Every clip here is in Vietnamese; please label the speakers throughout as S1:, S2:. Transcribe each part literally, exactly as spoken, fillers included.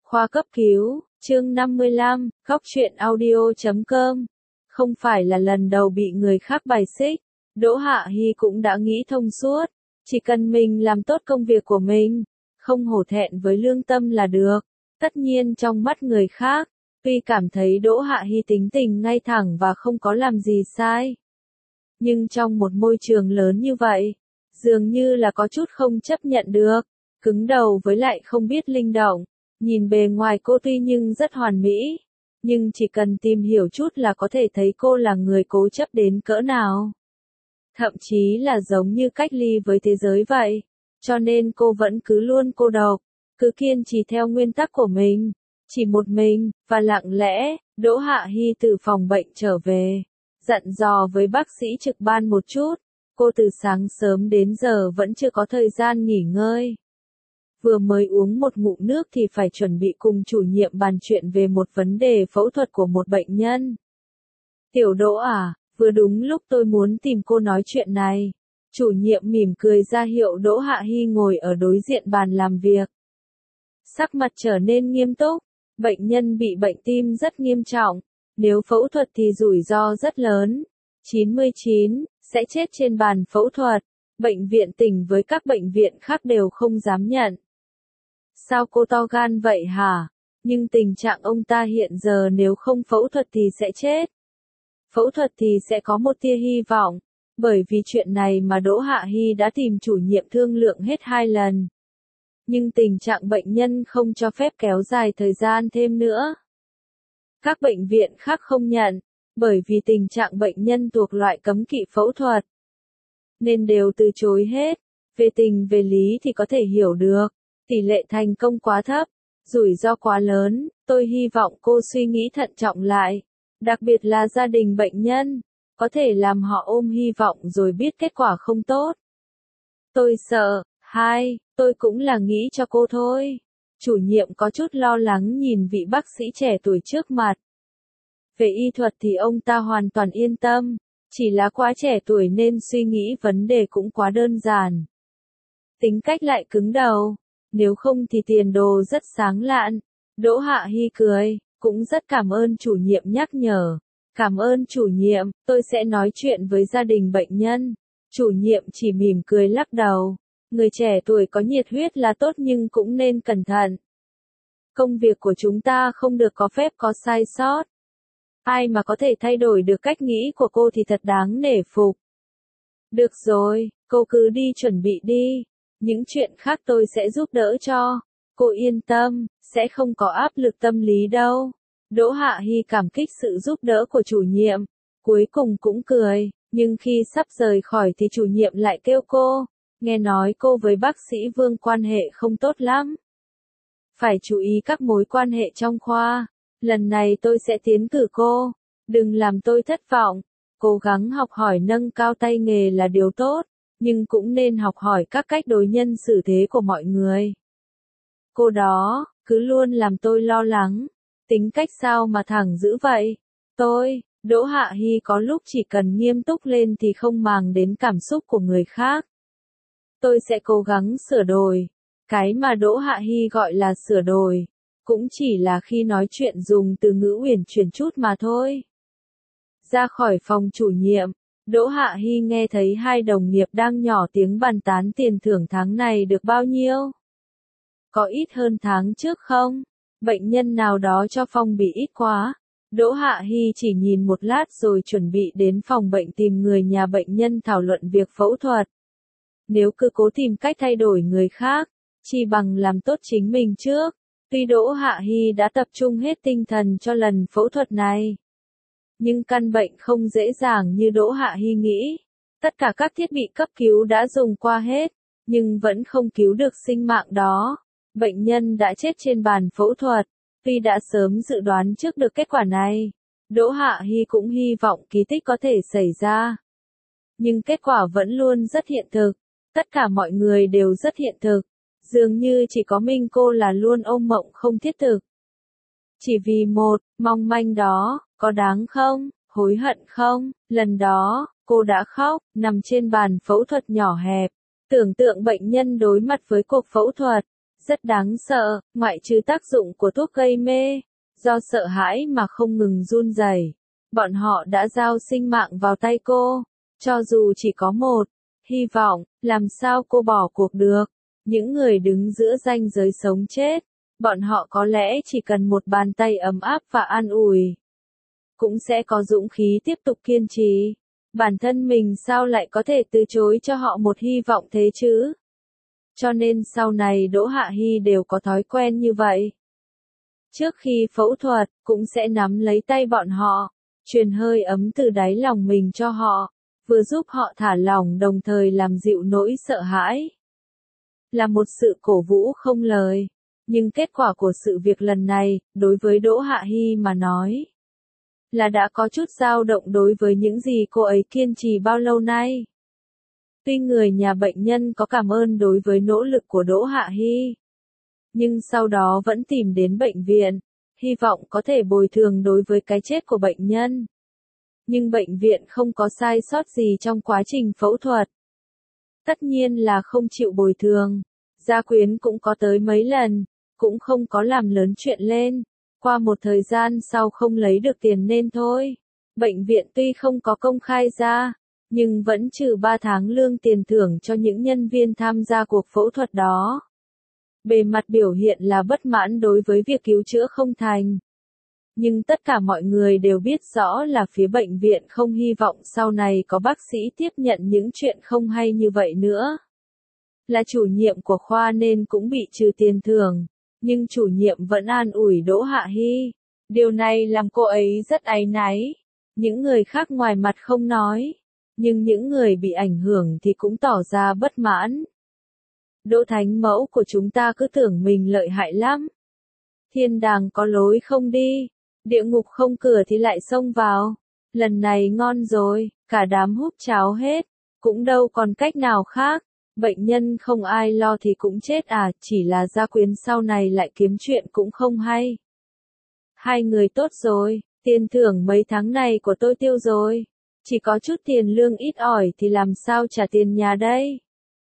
S1: Khoa cấp cứu, chương năm mươi lăm, góc truyện audio chấm com. Không phải là lần đầu bị người khác bài xích, Đỗ Hạ Hi cũng đã nghĩ thông suốt, chỉ cần mình làm tốt công việc của mình, không hổ thẹn với lương tâm là được. Tất nhiên trong mắt người khác, tuy cảm thấy Đỗ Hạ Hi tính tình ngay thẳng và không có làm gì sai, nhưng trong một môi trường lớn như vậy, dường như là có chút không chấp nhận được, cứng đầu với lại không biết linh động. Nhìn bề ngoài cô tuy nhưng rất hoàn mỹ, nhưng chỉ cần tìm hiểu chút là có thể thấy cô là người cố chấp đến cỡ nào. Thậm chí là giống như cách ly với thế giới vậy, cho nên cô vẫn cứ luôn cô độc, cứ kiên trì theo nguyên tắc của mình, chỉ một mình, và lặng lẽ. Đỗ Hạ Hi từ phòng bệnh trở về, dặn dò với bác sĩ trực ban một chút, cô từ sáng sớm đến giờ vẫn chưa có thời gian nghỉ ngơi. Vừa mới uống một ngụm nước thì phải chuẩn bị cùng chủ nhiệm bàn chuyện về một vấn đề phẫu thuật của một bệnh nhân. Tiểu Đỗ à, vừa đúng lúc tôi muốn tìm cô nói chuyện này. Chủ nhiệm mỉm cười ra hiệu Đỗ Hạ Hi ngồi ở đối diện bàn làm việc. Sắc mặt trở nên nghiêm túc, bệnh nhân bị bệnh tim rất nghiêm trọng, nếu phẫu thuật thì rủi ro rất lớn, chín mươi chín, sẽ chết trên bàn phẫu thuật. Bệnh viện tỉnh với các bệnh viện khác đều không dám nhận. Sao cô to gan vậy hả? Nhưng tình trạng ông ta hiện giờ nếu không phẫu thuật thì sẽ chết. Phẫu thuật thì sẽ có một tia hy vọng, bởi vì chuyện này mà Đỗ Hạ Hi đã tìm chủ nhiệm thương lượng hết hai lần. Nhưng tình trạng bệnh nhân không cho phép kéo dài thời gian thêm nữa. Các bệnh viện khác không nhận, bởi vì tình trạng bệnh nhân thuộc loại cấm kỵ phẫu thuật, nên đều từ chối hết. Về tình về lý thì có thể hiểu được. Tỷ lệ thành công quá thấp, rủi ro quá lớn, tôi hy vọng cô suy nghĩ thận trọng lại, đặc biệt là gia đình bệnh nhân, có thể làm họ ôm hy vọng rồi biết kết quả không tốt. Tôi sợ, hai, tôi cũng là nghĩ cho cô thôi. Chủ nhiệm có chút lo lắng nhìn vị bác sĩ trẻ tuổi trước mặt. Về y thuật thì ông ta hoàn toàn yên tâm, chỉ là quá trẻ tuổi nên suy nghĩ vấn đề cũng quá đơn giản. Tính cách lại cứng đầu. Nếu không thì tiền đồ rất sáng lạn. Đỗ Hạ Hi cười, cũng rất cảm ơn chủ nhiệm nhắc nhở. Cảm ơn chủ nhiệm, tôi sẽ nói chuyện với gia đình bệnh nhân. Chủ nhiệm chỉ mỉm cười lắc đầu. Người trẻ tuổi có nhiệt huyết là tốt nhưng cũng nên cẩn thận. Công việc của chúng ta không được có phép có sai sót. Ai mà có thể thay đổi được cách nghĩ của cô thì thật đáng nể phục. Được rồi, cô cứ đi chuẩn bị đi. Những chuyện khác tôi sẽ giúp đỡ cho. Cô yên tâm, sẽ không có áp lực tâm lý đâu. Đỗ Hạ Hi cảm kích sự giúp đỡ của chủ nhiệm. Cuối cùng cũng cười, nhưng khi sắp rời khỏi thì chủ nhiệm lại kêu cô. Nghe nói cô với bác sĩ Vương quan hệ không tốt lắm. Phải chú ý các mối quan hệ trong khoa. Lần này tôi sẽ tiến cử cô. Đừng làm tôi thất vọng. Cố gắng học hỏi nâng cao tay nghề là điều tốt. Nhưng cũng nên học hỏi các cách đối nhân xử thế của mọi người. Cô đó, cứ luôn làm tôi lo lắng. Tính cách sao mà thẳng dữ vậy? Tôi, Đỗ Hạ Hi có lúc chỉ cần nghiêm túc lên thì không màng đến cảm xúc của người khác. Tôi sẽ cố gắng sửa đổi. Cái mà Đỗ Hạ Hi gọi là sửa đổi, cũng chỉ là khi nói chuyện dùng từ ngữ uyển chuyển chút mà thôi. Ra khỏi phòng chủ nhiệm, Đỗ Hạ Hi nghe thấy hai đồng nghiệp đang nhỏ tiếng bàn tán tiền thưởng tháng này được bao nhiêu. Có ít hơn tháng trước không? Bệnh nhân nào đó cho phong bì ít quá. Đỗ Hạ Hi chỉ nhìn một lát rồi chuẩn bị đến phòng bệnh tìm người nhà bệnh nhân thảo luận việc phẫu thuật. Nếu cứ cố tìm cách thay đổi người khác, chi bằng làm tốt chính mình trước. Tuy Đỗ Hạ Hi đã tập trung hết tinh thần cho lần phẫu thuật này, nhưng căn bệnh không dễ dàng như Đỗ Hạ Hi nghĩ. Tất cả các thiết bị cấp cứu đã dùng qua hết, nhưng vẫn không cứu được sinh mạng đó. Bệnh nhân đã chết trên bàn phẫu thuật. Tuy đã sớm dự đoán trước được kết quả này, Đỗ Hạ Hi cũng hy vọng kỳ tích có thể xảy ra. Nhưng kết quả vẫn luôn rất hiện thực. Tất cả mọi người đều rất hiện thực. Dường như chỉ có mình cô là luôn ôm mộng không thiết thực. Chỉ vì một, mong manh đó, có đáng không, hối hận không? Lần đó, cô đã khóc, nằm trên bàn phẫu thuật nhỏ hẹp. Tưởng tượng bệnh nhân đối mặt với cuộc phẫu thuật. Rất đáng sợ, ngoại trừ tác dụng của thuốc gây mê, do sợ hãi mà không ngừng run rẩy, bọn họ đã giao sinh mạng vào tay cô. Cho dù chỉ có một hy vọng, làm sao cô bỏ cuộc được? Những người đứng giữa ranh giới sống chết, bọn họ có lẽ chỉ cần một bàn tay ấm áp và an ủi, cũng sẽ có dũng khí tiếp tục kiên trì. Bản thân mình sao lại có thể từ chối cho họ một hy vọng thế chứ? Cho nên sau này Đỗ Hạ Hy đều có thói quen như vậy. Trước khi phẫu thuật, cũng sẽ nắm lấy tay bọn họ, truyền hơi ấm từ đáy lòng mình cho họ, vừa giúp họ thả lỏng đồng thời làm dịu nỗi sợ hãi. Là một sự cổ vũ không lời, nhưng kết quả của sự việc lần này, đối với Đỗ Hạ Hy mà nói, là đã có chút dao động đối với những gì cô ấy kiên trì bao lâu nay. Tuy người nhà bệnh nhân có cảm ơn đối với nỗ lực của Đỗ Hạ Hy, nhưng sau đó vẫn tìm đến bệnh viện, hy vọng có thể bồi thường đối với cái chết của bệnh nhân. Nhưng bệnh viện không có sai sót gì trong quá trình phẫu thuật. Tất nhiên là không chịu bồi thường. Gia Quyến cũng có tới mấy lần, cũng không có làm lớn chuyện lên. Qua một thời gian sau không lấy được tiền nên thôi. Bệnh viện tuy không có công khai ra, nhưng vẫn trừ ba tháng lương tiền thưởng cho những nhân viên tham gia cuộc phẫu thuật đó. Bề mặt biểu hiện là bất mãn đối với việc cứu chữa không thành. Nhưng tất cả mọi người đều biết rõ là phía bệnh viện không hy vọng sau này có bác sĩ tiếp nhận những chuyện không hay như vậy nữa. Là chủ nhiệm của khoa nên cũng bị trừ tiền thưởng, nhưng chủ nhiệm vẫn an ủi Đỗ Hạ Hy. Điều này làm cô ấy rất áy náy. Những người khác ngoài mặt không nói, nhưng những người bị ảnh hưởng thì cũng tỏ ra bất mãn. Đỗ thánh mẫu của chúng ta cứ tưởng mình lợi hại lắm. Thiên đàng có lối không đi, địa ngục không cửa thì lại xông vào. Lần này ngon rồi, cả đám húp cháo hết, cũng đâu còn cách nào khác. Bệnh nhân không ai lo thì cũng chết à, chỉ là Gia Quyến sau này lại kiếm chuyện cũng không hay. Hai người tốt rồi, tiền thưởng mấy tháng này của tôi tiêu rồi. Chỉ có chút tiền lương ít ỏi thì làm sao trả tiền nhà đây?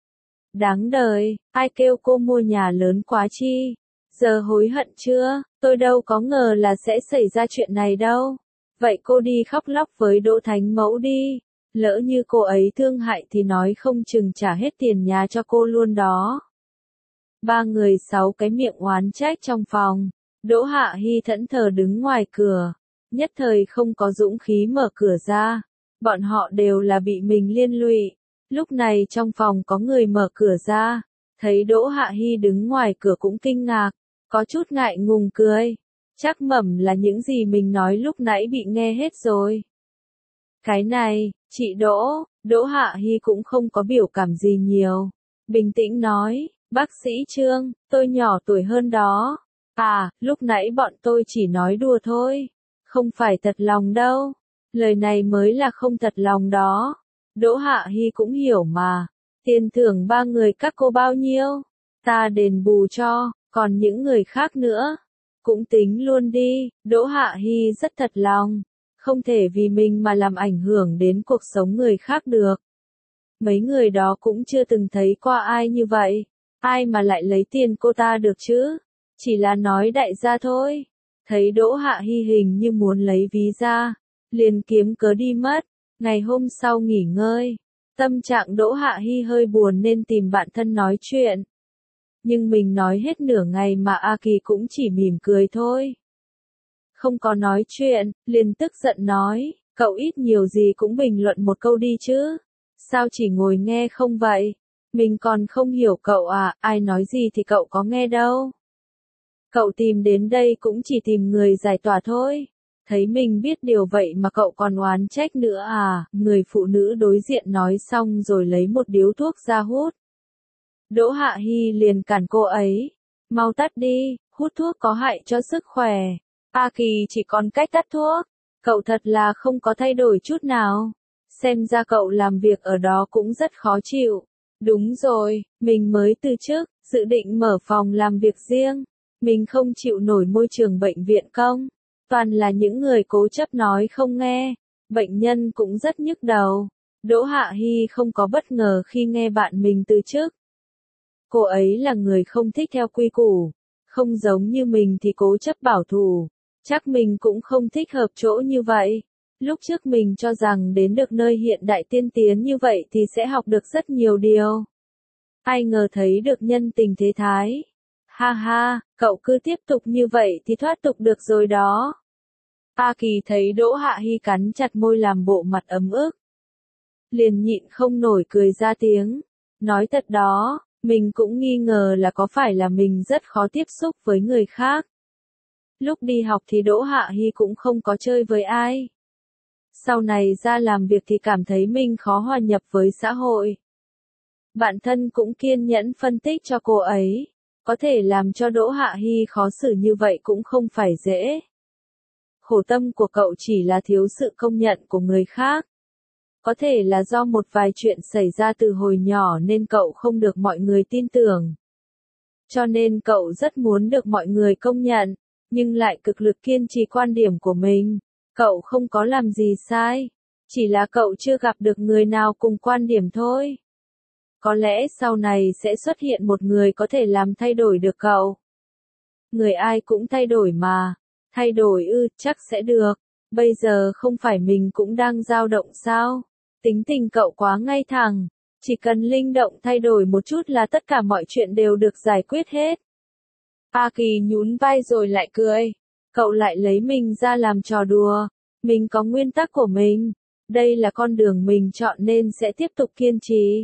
S1: Đáng đời, ai kêu cô mua nhà lớn quá chi? Giờ hối hận chưa? Tôi đâu có ngờ là sẽ xảy ra chuyện này đâu. Vậy cô đi khóc lóc với Đỗ Thánh Mẫu đi. Lỡ như cô ấy thương hại thì nói không chừng trả hết tiền nhà cho cô luôn đó. Ba người sáu cái miệng oán trách trong phòng. Đỗ Hạ Hy thẫn thờ đứng ngoài cửa. Nhất thời không có dũng khí mở cửa ra. Bọn họ đều là bị mình liên lụy. Lúc này trong phòng có người mở cửa ra. Thấy Đỗ Hạ Hy đứng ngoài cửa cũng kinh ngạc. Có chút ngại ngùng cười. Chắc mẩm là những gì mình nói lúc nãy bị nghe hết rồi. Cái này, chị Đỗ, Đỗ Hạ Hy cũng không có biểu cảm gì nhiều. Bình tĩnh nói, bác sĩ Trương, tôi nhỏ tuổi hơn đó. À, lúc nãy bọn tôi chỉ nói đùa thôi. Không phải thật lòng đâu. Lời này mới là không thật lòng đó. Đỗ Hạ Hy cũng hiểu mà. Tiền thưởng ba người các cô bao nhiêu? Ta đền bù cho, còn những người khác nữa. Cũng tính luôn đi, Đỗ Hạ Hy rất thật lòng. Không thể vì mình mà làm ảnh hưởng đến cuộc sống người khác được. Mấy người đó cũng chưa từng thấy qua ai như vậy. Ai mà lại lấy tiền cô ta được chứ? Chỉ là nói đại gia thôi. Thấy Đỗ Hạ Hy hình như muốn lấy ví ra. Liền kiếm cớ đi mất. Ngày hôm sau nghỉ ngơi. Tâm trạng Đỗ Hạ Hy hơi buồn nên tìm bạn thân nói chuyện. Nhưng mình nói hết nửa ngày mà A Kỳ cũng chỉ mỉm cười thôi. Không có nói chuyện, liền tức giận nói, cậu ít nhiều gì cũng bình luận một câu đi chứ. Sao chỉ ngồi nghe không vậy? Mình còn không hiểu cậu à, ai nói gì thì cậu có nghe đâu. Cậu tìm đến đây cũng chỉ tìm người giải tỏa thôi. Thấy mình biết điều vậy mà cậu còn oán trách nữa à, người phụ nữ đối diện nói xong rồi lấy một điếu thuốc ra hút. Đỗ Hạ Hy liền cản cô ấy, mau tắt đi, hút thuốc có hại cho sức khỏe. A Kỳ chỉ còn cách tắt thuốc, cậu thật là không có thay đổi chút nào. Xem ra cậu làm việc ở đó cũng rất khó chịu. Đúng rồi, mình mới từ chức, dự định mở phòng làm việc riêng. Mình không chịu nổi môi trường bệnh viện công. Toàn là những người cố chấp nói không nghe. Bệnh nhân cũng rất nhức đầu. Đỗ Hạ Hy không có bất ngờ khi nghe bạn mình từ chức. Cô ấy là người không thích theo quy củ, không giống như mình thì cố chấp bảo thủ. Chắc mình cũng không thích hợp chỗ như vậy. Lúc trước mình cho rằng đến được nơi hiện đại tiên tiến như vậy thì sẽ học được rất nhiều điều. Ai ngờ thấy được nhân tình thế thái. Ha ha, cậu cứ tiếp tục như vậy thì thoát tục được rồi đó. A Kỳ thấy Đỗ Hạ Hi cắn chặt môi làm bộ mặt ấm ức. Liền nhịn không nổi cười ra tiếng. Nói thật đó, mình cũng nghi ngờ là có phải là mình rất khó tiếp xúc với người khác. Lúc đi học thì Đỗ Hạ Hi cũng không có chơi với ai. Sau này ra làm việc thì cảm thấy mình khó hòa nhập với xã hội. Bạn thân cũng kiên nhẫn phân tích cho cô ấy. Có thể làm cho Đỗ Hạ Hi khó xử như vậy cũng không phải dễ. Khổ tâm của cậu chỉ là thiếu sự công nhận của người khác. Có thể là do một vài chuyện xảy ra từ hồi nhỏ nên cậu không được mọi người tin tưởng. Cho nên cậu rất muốn được mọi người công nhận, nhưng lại cực lực kiên trì quan điểm của mình. Cậu không có làm gì sai, chỉ là cậu chưa gặp được người nào cùng quan điểm thôi. Có lẽ sau này sẽ xuất hiện một người có thể làm thay đổi được cậu. Người ai cũng thay đổi mà. Thay đổi ư, chắc sẽ được. Bây giờ không phải mình cũng đang dao động sao? Tính tình cậu quá ngay thẳng. Chỉ cần linh động thay đổi một chút là tất cả mọi chuyện đều được giải quyết hết. A Kỳ nhún vai rồi lại cười. Cậu lại lấy mình ra làm trò đùa. Mình có nguyên tắc của mình. Đây là con đường mình chọn nên sẽ tiếp tục kiên trì.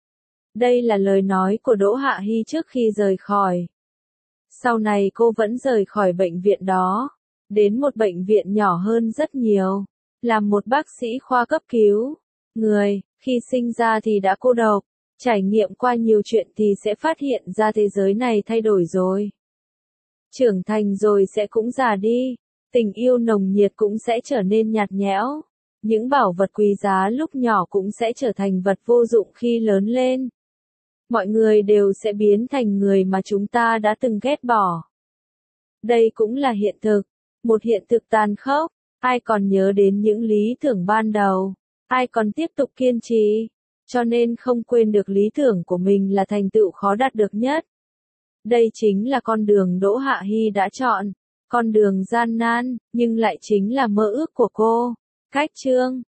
S1: Đây là lời nói của Đỗ Hạ Hi trước khi rời khỏi. Sau này cô vẫn rời khỏi bệnh viện đó, đến một bệnh viện nhỏ hơn rất nhiều, làm một bác sĩ khoa cấp cứu. Người, khi sinh ra thì đã cô độc, trải nghiệm qua nhiều chuyện thì sẽ phát hiện ra thế giới này thay đổi rồi. Trưởng thành rồi sẽ cũng già đi, tình yêu nồng nhiệt cũng sẽ trở nên nhạt nhẽo. Những bảo vật quý giá lúc nhỏ cũng sẽ trở thành vật vô dụng khi lớn lên. Mọi người đều sẽ biến thành người mà chúng ta đã từng ghét bỏ. Đây cũng là hiện thực, một hiện thực tàn khốc. Ai còn nhớ đến những lý tưởng ban đầu, ai còn tiếp tục kiên trì, cho nên không quên được lý tưởng của mình là thành tựu khó đạt được nhất. Đây chính là con đường Đỗ Hạ Hi đã chọn, con đường gian nan, nhưng lại chính là mơ ước của cô. Cách chương